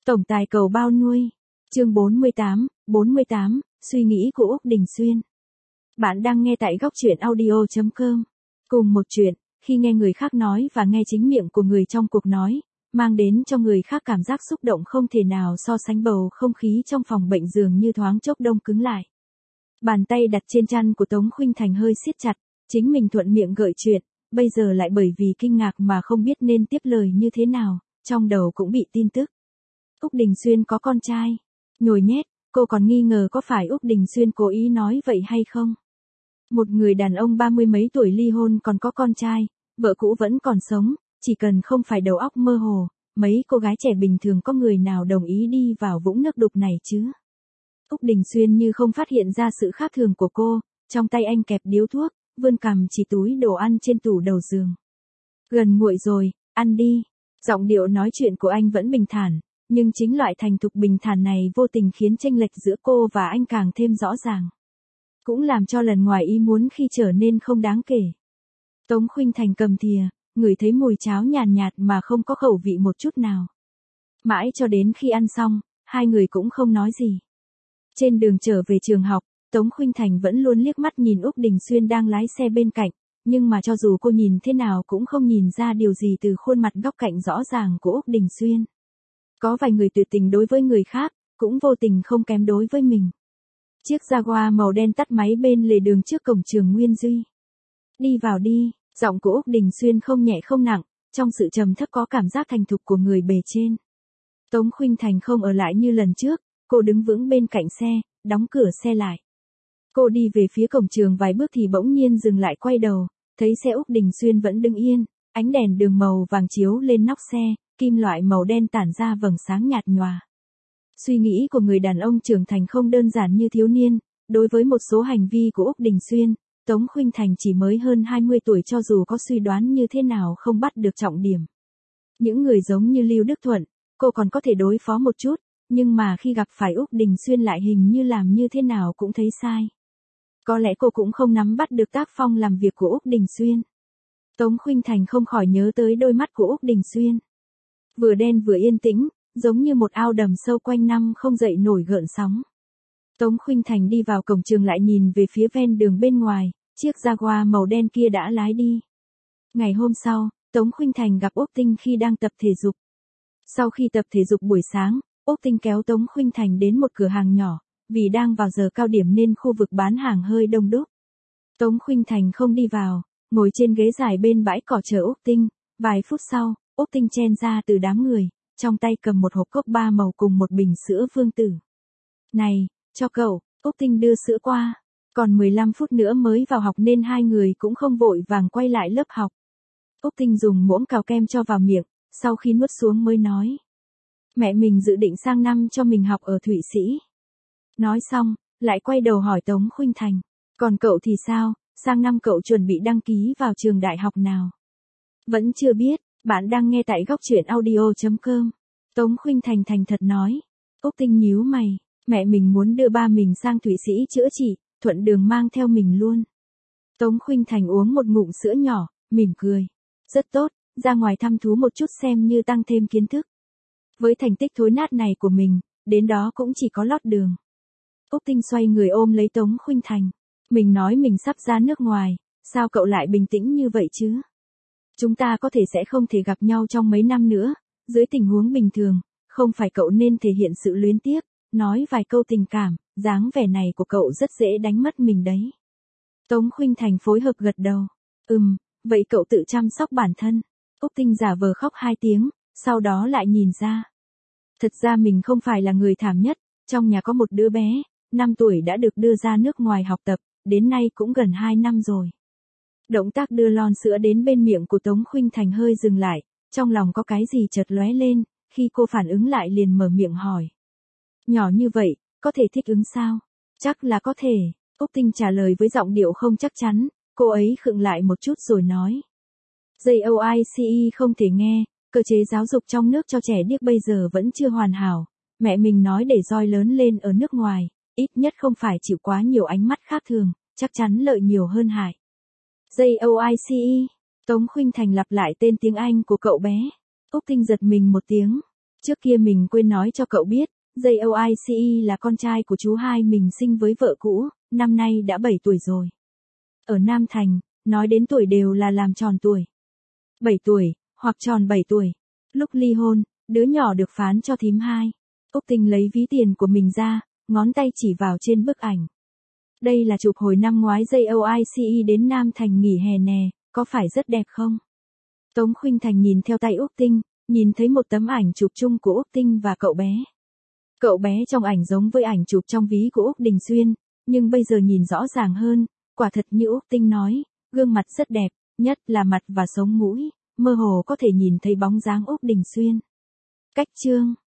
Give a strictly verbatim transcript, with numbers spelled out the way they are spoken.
Tổng tài cầu bao nuôi. Chương bốn mươi tám, bốn mươi tám, suy nghĩ của Úc Đình Xuyên. Bạn đang nghe tại góc truyện audio chấm com. Cùng một chuyện, khi nghe người khác nói và nghe chính miệng của người trong cuộc nói, mang đến cho người khác cảm giác xúc động không thể nào so sánh. Bầu không khí trong phòng bệnh dường như thoáng chốc đông cứng lại. Bàn tay đặt trên chăn của Tống Khuynh Thành hơi siết chặt, chính mình thuận miệng gợi chuyện, bây giờ lại bởi vì kinh ngạc mà không biết nên tiếp lời như thế nào, trong đầu cũng bị tin tức. Úc Đình Xuyên có con trai. Nhồi nhét, cô còn nghi ngờ có phải Úc Đình Xuyên cố ý nói vậy hay không. Một người đàn ông ba mươi mấy tuổi ly hôn còn có con trai, vợ cũ vẫn còn sống, chỉ cần không phải đầu óc mơ hồ, mấy cô gái trẻ bình thường có người nào đồng ý đi vào vũng nước đục này chứ. Úc Đình Xuyên như không phát hiện ra sự khác thường của cô, trong tay anh kẹp điếu thuốc, vươn cằm chỉ túi đồ ăn trên tủ đầu giường. Gần nguội rồi, ăn đi. Giọng điệu nói chuyện của anh vẫn bình thản, nhưng chính loại thành thục bình thản này vô tình khiến chênh lệch giữa cô và anh càng thêm rõ ràng. Cũng làm cho lần ngoài ý muốn khi trở nên không đáng kể. Tống Khuynh Thành cầm thìa, ngửi thấy mùi cháo nhàn nhạt, nhạt mà không có khẩu vị một chút nào. Mãi cho đến khi ăn xong, hai người cũng không nói gì. Trên đường trở về trường học, Tống Khuynh Thành vẫn luôn liếc mắt nhìn Úc Đình Xuyên đang lái xe bên cạnh, nhưng mà cho dù cô nhìn thế nào cũng không nhìn ra điều gì từ khuôn mặt góc cạnh rõ ràng của Úc Đình Xuyên. Có vài người tuyệt tình đối với người khác, cũng vô tình không kém đối với mình. Chiếc Jaguar màu đen tắt máy bên lề đường trước cổng trường Nguyên Duy. Đi vào đi, giọng của Úc Đình Xuyên không nhẹ không nặng, trong sự trầm thấp có cảm giác thành thục của người bề trên. Tống Khuynh Thành không ở lại như lần trước, cô đứng vững bên cạnh xe, đóng cửa xe lại. Cô đi về phía cổng trường vài bước thì bỗng nhiên dừng lại quay đầu, thấy xe Úc Đình Xuyên vẫn đứng yên, ánh đèn đường màu vàng chiếu lên nóc xe, kim loại màu đen tản ra vầng sáng nhạt nhòa. Suy nghĩ của người đàn ông trưởng thành không đơn giản như thiếu niên, đối với một số hành vi của Úc Đình Xuyên, Tống Khuynh Thành chỉ mới hơn hai mươi tuổi cho dù có suy đoán như thế nào không bắt được trọng điểm. Những người giống như Lưu Đức Thuận, cô còn có thể đối phó một chút, nhưng mà khi gặp phải Úc Đình Xuyên lại hình như làm như thế nào cũng thấy sai. Có lẽ cô cũng không nắm bắt được tác phong làm việc của Úc Đình Xuyên. Tống Khuynh Thành không khỏi nhớ tới đôi mắt của Úc Đình Xuyên. Vừa đen vừa yên tĩnh, giống như một ao đầm sâu quanh năm không dậy nổi gợn sóng. Tống Khuynh Thành đi vào cổng trường lại nhìn về phía ven đường bên ngoài, chiếc Jaguar màu đen kia đã lái đi. Ngày hôm sau, Tống Khuynh Thành gặp Úc Tinh khi đang tập thể dục. Sau khi tập thể dục buổi sáng, Úc Tinh kéo Tống Khuynh Thành đến một cửa hàng nhỏ, vì đang vào giờ cao điểm nên khu vực bán hàng hơi đông đúc. Tống Khuynh Thành không đi vào, ngồi trên ghế dài bên bãi cỏ chờ Úc Tinh. Vài phút sau, Úc Tinh chen ra từ đám người, trong tay cầm một hộp cốc ba màu cùng một bình sữa Vương Tử. Này, cho cậu. Úc Tinh đưa sữa qua. Còn mười lăm phút nữa mới vào học nên hai người cũng không vội vàng quay lại lớp học. Úc Tinh dùng muỗng cào kem cho vào miệng, sau khi nuốt xuống mới nói. Mẹ mình dự định sang năm cho mình học ở Thụy Sĩ. Nói xong, lại quay đầu hỏi Tống Khuynh Thành. Còn cậu thì sao, sang năm cậu chuẩn bị đăng ký vào trường đại học nào? Vẫn chưa biết, bạn đang nghe tại góc truyện audio chấm com. Tống Khuynh Thành thành thật nói. Úc Tinh nhíu mày, mẹ mình muốn đưa ba mình sang Thụy Sĩ chữa trị, thuận đường mang theo mình luôn. Tống Khuynh Thành uống một ngụm sữa nhỏ, mỉm cười. Rất tốt, ra ngoài thăm thú một chút xem như tăng thêm kiến thức. Với thành tích thối nát này của mình, đến đó cũng chỉ có lót đường. Úc Tinh xoay người ôm lấy Tống Khuynh Thành. Mình nói mình sắp ra nước ngoài, sao cậu lại bình tĩnh như vậy chứ? Chúng ta có thể sẽ không thể gặp nhau trong mấy năm nữa, dưới tình huống bình thường, không phải cậu nên thể hiện sự luyến tiếc, nói vài câu tình cảm, dáng vẻ này của cậu rất dễ đánh mất mình đấy. Tống Khuynh Thành phối hợp gật đầu. Ừm, vậy cậu tự chăm sóc bản thân. Úc Tinh giả vờ khóc hai tiếng, sau đó lại nhìn ra. Thật ra mình không phải là người thảm nhất, trong nhà có một đứa bé, năm tuổi đã được đưa ra nước ngoài học tập, đến nay cũng gần hai năm rồi. Động tác đưa lon sữa đến bên miệng của Tống Khuynh Thành hơi dừng lại, trong lòng có cái gì chợt lóe lên, khi cô phản ứng lại liền mở miệng hỏi. Nhỏ như vậy, có thể thích ứng sao? Chắc là có thể, Úc Tinh trả lời với giọng điệu không chắc chắn, cô ấy khựng lại một chút rồi nói. JOICE không thể nghe, cơ chế giáo dục trong nước cho trẻ điếc bây giờ vẫn chưa hoàn hảo, mẹ mình nói để roi lớn lên ở nước ngoài, ít nhất không phải chịu quá nhiều ánh mắt khác thường, chắc chắn lợi nhiều hơn hại. JOICE, Tống Khuynh Thành lặp lại tên tiếng Anh của cậu bé. Úc Tinh giật mình một tiếng. Trước kia mình quên nói cho cậu biết, Joyce là con trai của chú hai mình sinh với vợ cũ, năm nay đã bảy tuổi rồi. Ở Nam Thành, nói đến tuổi đều là làm tròn tuổi. bảy tuổi, hoặc tròn bảy tuổi. Lúc ly hôn, đứa nhỏ được phán cho thím hai. Úc Tinh lấy ví tiền của mình ra, ngón tay chỉ vào trên bức ảnh. Đây là chụp hồi năm ngoái Joyce đến Nam Thành nghỉ hè nè, có phải rất đẹp không? Tống Khuynh Thành nhìn theo tay Úc Tinh, nhìn thấy một tấm ảnh chụp chung của Úc Tinh và cậu bé. Cậu bé trong ảnh giống với ảnh chụp trong ví của Úc Đình Xuyên, nhưng bây giờ nhìn rõ ràng hơn, quả thật như Úc Tinh nói, gương mặt rất đẹp, nhất là mặt và sống mũi, mơ hồ có thể nhìn thấy bóng dáng Úc Đình Xuyên. Cách chương